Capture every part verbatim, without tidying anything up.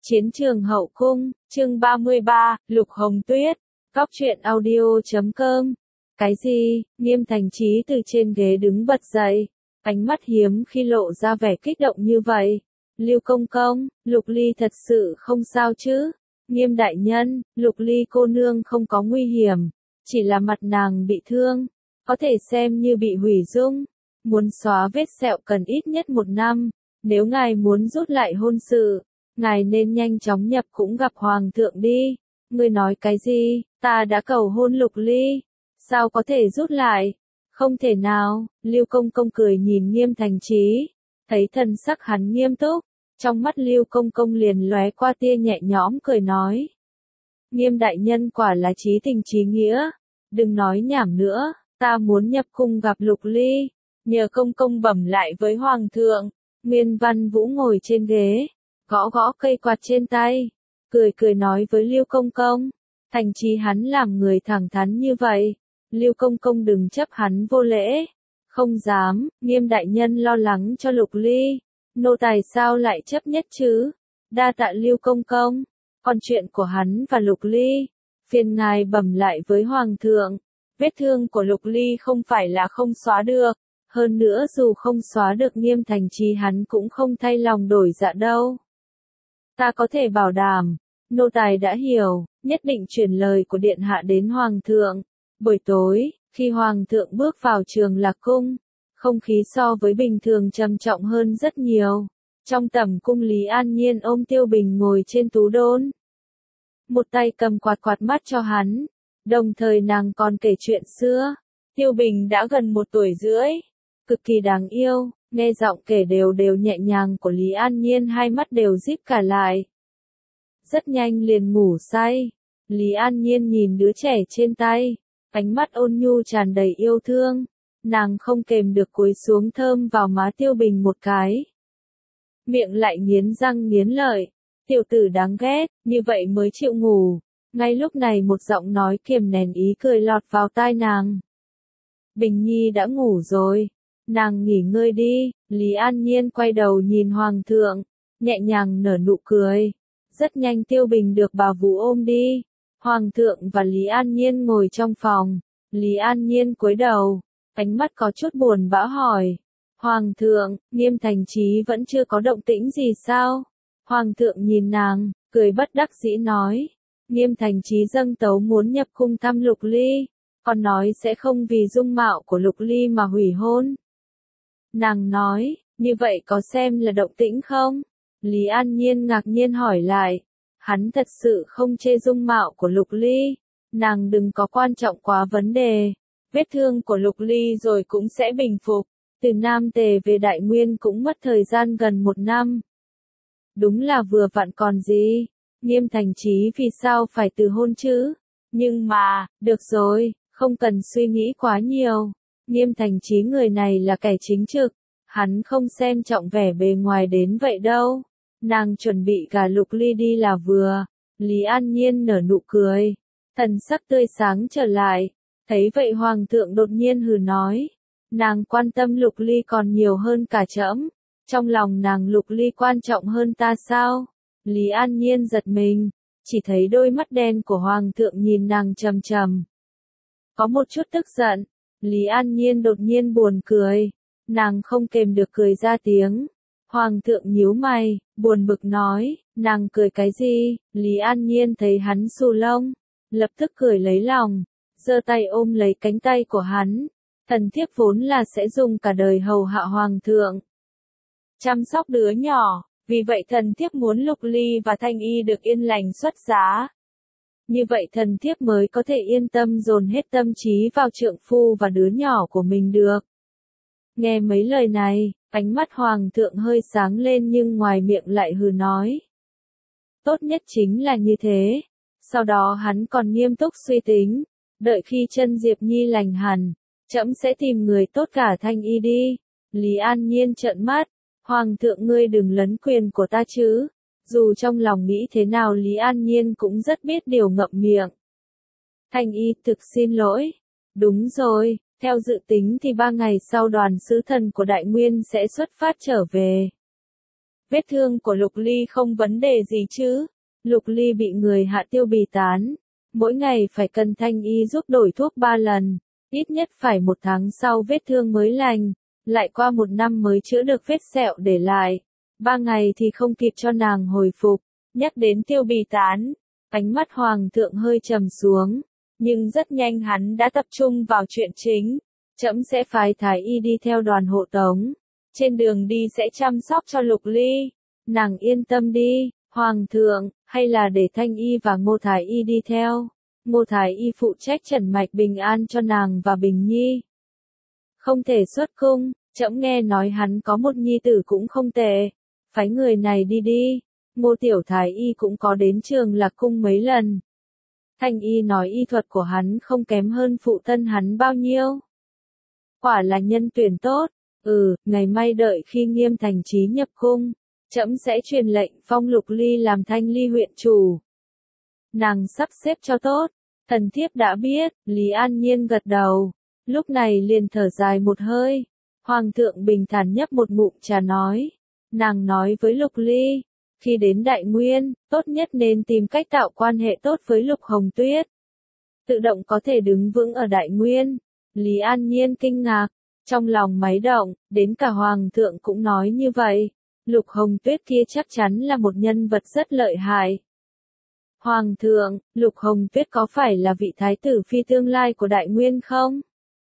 Chiến trường hậu cung, chương ba mươi ba, Lục Hồng Tuyết, Cóc truyện audio chấm com. Cái gì? Nghiêm Thành Chí từ trên ghế đứng bật dậy, ánh mắt hiếm khi lộ ra vẻ kích động như vậy. Lưu công công, Lục Ly thật sự không sao chứ? Nghiêm đại nhân, Lục Ly cô nương không có nguy hiểm, chỉ là mặt nàng bị thương, có thể xem như bị hủy dung. Muốn xóa vết sẹo cần ít nhất một năm, nếu ngài muốn rút lại hôn sự, ngài nên nhanh chóng nhập cũng gặp hoàng thượng đi. Ngươi nói cái gì? Ta đã cầu hôn Lục Ly, sao có thể rút lại? Không thể nào. Lưu công công cười nhìn Nghiêm Thành Chí, thấy thần sắc hắn nghiêm túc, trong mắt Lưu công công liền lóe qua tia nhẹ nhõm cười nói: Nghiêm đại nhân quả là chí tình chí nghĩa, đừng nói nhảm nữa, ta muốn nhập cung gặp Lục Ly, nhờ công công bẩm lại với hoàng thượng. Nguyên Văn Vũ ngồi trên ghế, gõ gõ cây quạt trên tay, cười cười nói với Lưu công công. Thành Chí hắn làm người thẳng thắn như vậy, Lưu công công đừng chấp hắn vô lễ. Không dám. Nghiêm đại nhân lo lắng cho Lục Ly, nô tài sao lại chấp nhất chứ? Đa tạ Lưu công công. Còn chuyện của hắn và Lục Ly, phiền ngài bẩm lại với hoàng thượng. Vết thương của Lục Ly không phải là không xóa được, hơn nữa dù không xóa được Nghiêm Thành Chí hắn cũng không thay lòng đổi dạ đâu. Ta có thể bảo đảm, nô tài đã hiểu, nhất định truyền lời của điện hạ đến hoàng thượng. Buổi tối, khi hoàng thượng bước vào Trường Lạc cung, không khí so với bình thường trầm trọng hơn rất nhiều. Trong tẩm cung Lý An Nhiên ôm Tiêu Bình ngồi trên tú đôn, một tay cầm quạt quạt mắt cho hắn, đồng thời nàng còn kể chuyện xưa. Tiêu Bình đã gần một tuổi rưỡi, cực kỳ đáng yêu, nghe giọng kể đều đều nhẹ nhàng của Lý An Nhiên hai mắt đều díp cả lại. Rất nhanh liền ngủ say. Lý An Nhiên nhìn đứa trẻ trên tay, ánh mắt ôn nhu tràn đầy yêu thương, nàng không kềm được cúi xuống thơm vào má Tiêu Bình một cái. Miệng lại nghiến răng nghiến lợi, tiểu tử đáng ghét, như vậy mới chịu ngủ. Ngay lúc này một giọng nói kiềm nén ý cười lọt vào tai nàng. Bình Nhi đã ngủ rồi, nàng nghỉ ngơi đi. Lý An Nhiên quay đầu nhìn hoàng thượng, nhẹ nhàng nở nụ cười. Rất nhanh Tiêu Bình được bà Vũ ôm đi. Hoàng thượng và Lý An Nhiên ngồi trong phòng. Lý An Nhiên cúi đầu, ánh mắt có chút buồn bã hỏi: Hoàng thượng, Nghiêm Thành Chí vẫn chưa có động tĩnh gì sao? Hoàng thượng nhìn nàng, cười bất đắc dĩ nói: Nghiêm Thành Chí dâng tấu muốn nhập cung thăm Lục Ly, còn nói sẽ không vì dung mạo của Lục Ly mà hủy hôn. Nàng nói, như vậy có xem là động tĩnh không? Lý An Nhiên ngạc nhiên hỏi lại. Hắn thật sự không chê dung mạo của Lục Ly, nàng đừng có quan trọng quá vấn đề. Vết thương của Lục Ly rồi cũng sẽ bình phục. Từ Nam Tề về Đại Nguyên cũng mất thời gian gần một năm. Đúng là vừa vặn còn gì. Nghiêm Thành Chí vì sao phải từ hôn chứ? Nhưng mà, được rồi, không cần suy nghĩ quá nhiều. Nghiêm Thành Chí người này là kẻ chính trực, hắn không xem trọng vẻ bề ngoài đến vậy đâu. Nàng chuẩn bị gả Lục Ly đi là vừa. Lý An Nhiên nở nụ cười, thần sắc tươi sáng trở lại. Thấy vậy hoàng thượng đột nhiên hừ nói: Nàng quan tâm Lục Ly còn nhiều hơn cả trẫm. Trong lòng nàng Lục Ly quan trọng hơn ta sao? Lý An Nhiên giật mình, chỉ thấy đôi mắt đen của hoàng thượng nhìn nàng trầm trầm, có một chút tức giận. Lý An Nhiên đột nhiên buồn cười, nàng không kềm được cười ra tiếng. Hoàng thượng nhíu mày, buồn bực nói: Nàng cười cái gì? Lý An Nhiên thấy hắn xù lông, lập tức cười lấy lòng, giơ tay ôm lấy cánh tay của hắn. Thần thiếp vốn là sẽ dùng cả đời hầu hạ hoàng thượng, chăm sóc đứa nhỏ, vì vậy thần thiếp muốn Lục Ly và Thanh Y được yên lành xuất giá. Như vậy thần thiếp mới có thể yên tâm dồn hết tâm trí vào trượng phu và đứa nhỏ của mình được. Nghe mấy lời này, ánh mắt hoàng thượng hơi sáng lên nhưng ngoài miệng lại hừ nói: Tốt nhất chính là như thế. Sau đó hắn còn nghiêm túc suy tính, đợi khi chân Diệp Nhi lành hẳn, trẫm sẽ tìm người tốt cả Thanh Y đi. Lý An Nhiên trợn mắt: Hoàng thượng ngươi đừng lấn quyền của ta chứ. Dù trong lòng nghĩ thế nào Lý An Nhiên cũng rất biết điều ngậm miệng. Thanh Y thực xin lỗi. Đúng rồi, theo dự tính thì ba ngày sau đoàn sứ thần của Đại Nguyên sẽ xuất phát trở về. vết thương của Lục Ly không vấn đề gì chứ? Lục Ly bị người hạ tiêu bì tán. Mỗi ngày phải cần Thanh y giúp đổi thuốc ba lần. Ít nhất phải một tháng sau vết thương mới lành. Lại qua một năm mới chữa được vết sẹo để lại. Ba ngày thì không kịp cho nàng hồi phục. Nhắc đến tiêu bì tán, ánh mắt hoàng thượng hơi trầm xuống. Nhưng rất nhanh hắn đã tập trung vào chuyện chính. Trẫm sẽ phái thái y đi theo đoàn hộ tống. Trên đường đi sẽ chăm sóc cho Lục Ly. Nàng yên tâm đi, hoàng thượng, hay là để Thanh y và Ngô thái y đi theo. Ngô thái y phụ trách trần mạch bình an cho nàng và Bình Nhi. Không thể xuất cung, trẫm nghe nói hắn có một nhi tử cũng không tệ. Phái người này đi đi. Ngô tiểu thái y cũng có đến Trường Lạc cung mấy lần. Thanh y nói y thuật của hắn không kém hơn phụ thân hắn bao nhiêu. Quả là nhân tuyển tốt. Ừ, ngày mai đợi khi Nghiêm Thành Chí nhập cung, trẫm sẽ truyền lệnh phong Lục Ly làm Thanh Ly huyện chủ. Nàng sắp xếp cho tốt. Thần thiếp đã biết. Lý An Nhiên gật đầu. Lúc này liền thở dài một hơi. Hoàng thượng bình thản nhấp một ngụm trà nói. Nàng nói với Lục Ly, khi đến Đại Nguyên, tốt nhất nên tìm cách tạo quan hệ tốt với Lục Hồng Tuyết. Tự động có thể đứng vững ở Đại Nguyên. Lý An Nhiên kinh ngạc, trong lòng máy động, đến cả Hoàng thượng cũng nói như vậy. Lục Hồng Tuyết kia chắc chắn là một nhân vật rất lợi hại. Hoàng thượng, Lục Hồng Tuyết có phải là vị thái tử phi tương lai của Đại Nguyên không?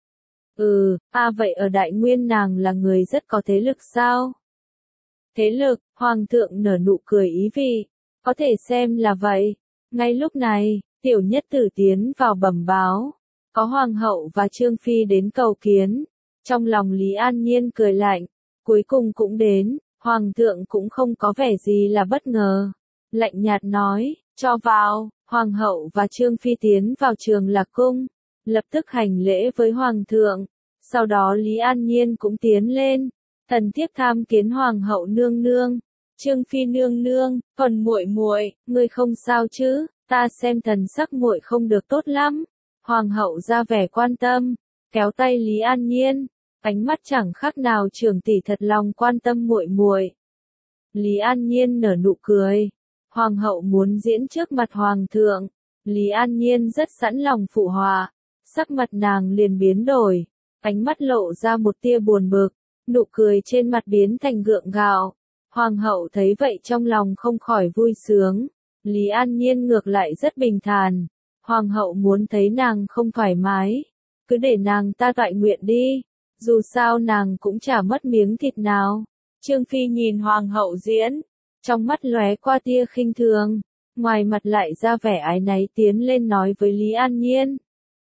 Ừ, à vậy ở Đại Nguyên nàng là người rất có thế lực sao? Thế lực, Hoàng thượng nở nụ cười ý vị, có thể xem là vậy. Ngay lúc này, tiểu nhất tử tiến vào bẩm báo, có Hoàng hậu và Trương Phi đến cầu kiến. Trong lòng Lý An Nhiên cười lạnh, cuối cùng cũng đến, Hoàng thượng cũng không có vẻ gì là bất ngờ. Lạnh nhạt nói, cho vào. Hoàng hậu và Trương Phi tiến vào Trường Lạc cung, lập tức hành lễ với Hoàng thượng. Sau đó Lý An Nhiên cũng tiến lên. Thần thiếp tham kiến Hoàng hậu nương nương. Trương Phi nương nương, còn muội muội, ngươi không sao chứ? Ta xem thần sắc muội không được tốt lắm. Hoàng hậu ra vẻ quan tâm, kéo tay Lý An Nhiên, ánh mắt chẳng khác nào trưởng tỷ thật lòng quan tâm muội muội. Lý An Nhiên nở nụ cười. Hoàng hậu muốn diễn trước mặt hoàng thượng. Lý An Nhiên rất sẵn lòng phụ họa. Sắc mặt nàng liền biến đổi, ánh mắt lộ ra một tia buồn bực, nụ cười trên mặt biến thành gượng gạo. Hoàng hậu thấy vậy trong lòng không khỏi vui sướng. Lý An Nhiên ngược lại rất bình thản. Hoàng hậu muốn thấy nàng không thoải mái, cứ để nàng ta toại nguyện đi. Dù sao nàng cũng chả mất miếng thịt nào. Trương Phi nhìn hoàng hậu diễn, trong mắt lóe qua tia khinh thường, ngoài mặt lại ra vẻ ái náy tiến lên nói với Lý An Nhiên.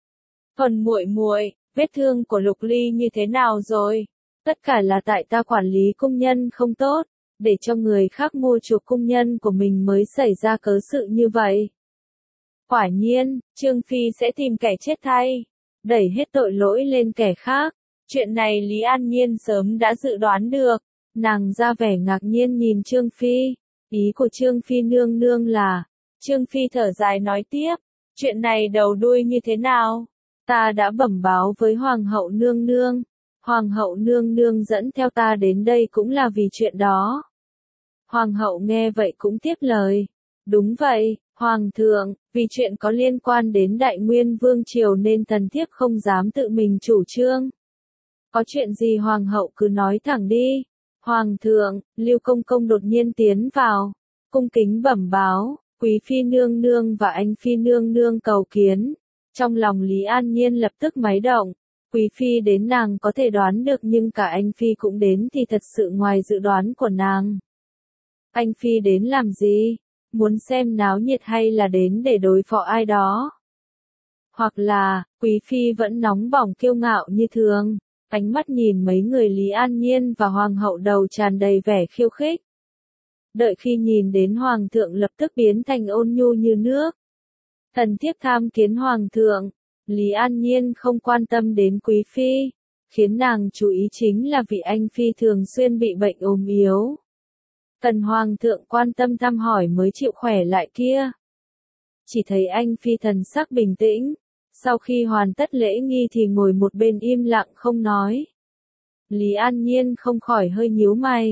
Còn muội muội, vết thương của Lục Ly như thế nào rồi? Tất cả là tại ta quản lý cung nhân không tốt, để cho người khác mua chuộc cung nhân của mình mới xảy ra cớ sự như vậy. Quả nhiên, Trương Phi sẽ tìm kẻ chết thay, đẩy hết tội lỗi lên kẻ khác. Chuyện này Lý An Nhiên sớm đã dự đoán được. Nàng ra vẻ ngạc nhiên nhìn Trương Phi. Ý của Trương Phi nương nương là, Trương Phi thở dài nói tiếp, chuyện này đầu đuôi như thế nào? Ta đã bẩm báo với Hoàng hậu nương nương. Hoàng hậu nương nương dẫn theo ta đến đây cũng là vì chuyện đó. Hoàng hậu nghe vậy cũng tiếp lời. Đúng vậy, Hoàng thượng, vì chuyện có liên quan đến Đại Nguyên Vương Triều nên thần thiếp không dám tự mình chủ trương. Có chuyện gì Hoàng hậu cứ nói thẳng đi. Hoàng thượng, Lưu Công Công đột nhiên tiến vào, cung kính bẩm báo, Quý Phi nương nương và Anh Phi nương nương cầu kiến. Trong lòng Lý An Nhiên lập tức máy động. Quý Phi đến nàng có thể đoán được nhưng cả Anh Phi cũng đến thì thật sự ngoài dự đoán của nàng. Anh Phi đến làm gì? Muốn xem náo nhiệt hay là đến để đối phó ai đó? Hoặc là, Quý Phi vẫn nóng bỏng kiêu ngạo như thường, ánh mắt nhìn mấy người Lý An Nhiên và Hoàng hậu đầu tràn đầy vẻ khiêu khích. Đợi khi nhìn đến Hoàng thượng lập tức biến thành ôn nhu như nước. Thần thiếp tham kiến Hoàng thượng. Lý An Nhiên không quan tâm đến Quý Phi, khiến nàng chú ý chính là vị Anh Phi thường xuyên bị bệnh ốm yếu. Cần Hoàng thượng quan tâm thăm hỏi mới chịu khỏe lại kia. Chỉ thấy Anh Phi thần sắc bình tĩnh, sau khi hoàn tất lễ nghi thì ngồi một bên im lặng không nói. Lý An Nhiên không khỏi hơi nhíu mày,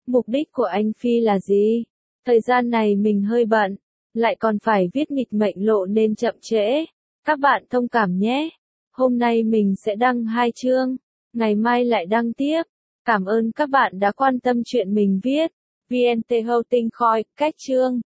Mục đích của anh Phi là gì? Thời gian này mình hơi bận, lại còn phải viết nghịch mệnh lộ nên chậm trễ. Các bạn thông cảm nhé. Hôm nay mình sẽ đăng hai chương, ngày mai lại đăng tiếp. Cảm ơn các bạn đã quan tâm chuyện mình viết. vê en tê Hosting Coin, cách chương.